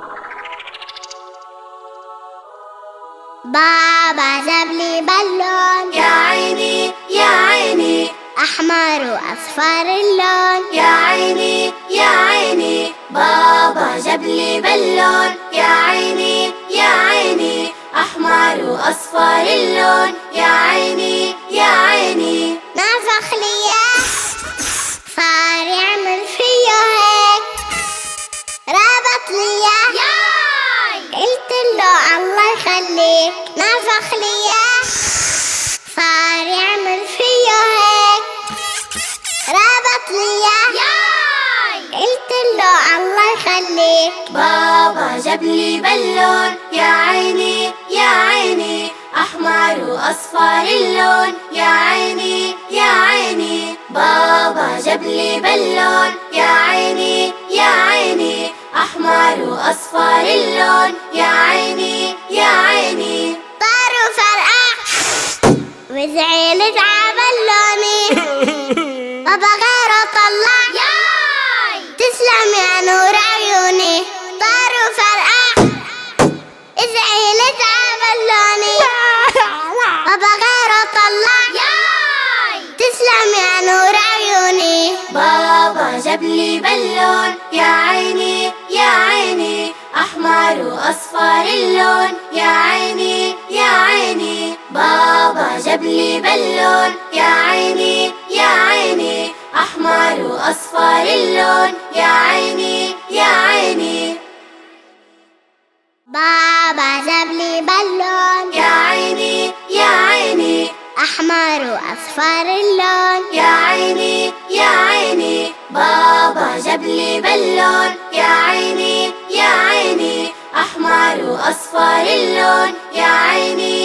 بابا جاب لي بالون، يا عيني يا عيني، أحمر وأصفر اللون. يا عيني يا عيني، بابا جاب لي بالون. يا عيني يا عيني، أحمر وأصفر اللون. يا عيني يا عيني، نفخ ليا صار يعمل فيا هيك، رابط ليا ياي، قلت له الله يخليك. نفخ ليا صار يعمل فيا هيك، رابط ليا ياي، قلت له الله يخليك. بابا جاب لي بالون. يا عيني يا عيني، أحمر وأصفر اللون. يا عيني يا عيني، بابا جاب لي بالون. يا عيني يا عيني، أحمر وأصفر اللون. يا عيني يا عيني، طار وفرقع وزعلت عبلوني، بابا غيره طلع ياي، تسلم يا نور عيوني. طار وفرقع زعلت عبلوني، بابا غيره طلع ياي، تسلم يا نور عيوني. بابا جاب لي بالون. يا عيني يا عيني، أحمر وأصفر اللون. يا عيني يا عيني، بابا جاب لي بالون. يا عيني يا عيني، أحمر وأصفر اللون. يا عيني يا عيني، بابا جاب لي بالون، يا عيني يا عيني، أحمر وأصفر اللون. يا عيني يا عيني، بابا جاب لي بالون. يا عيني يا عيني، أحمر وأصفر اللون. يا عيني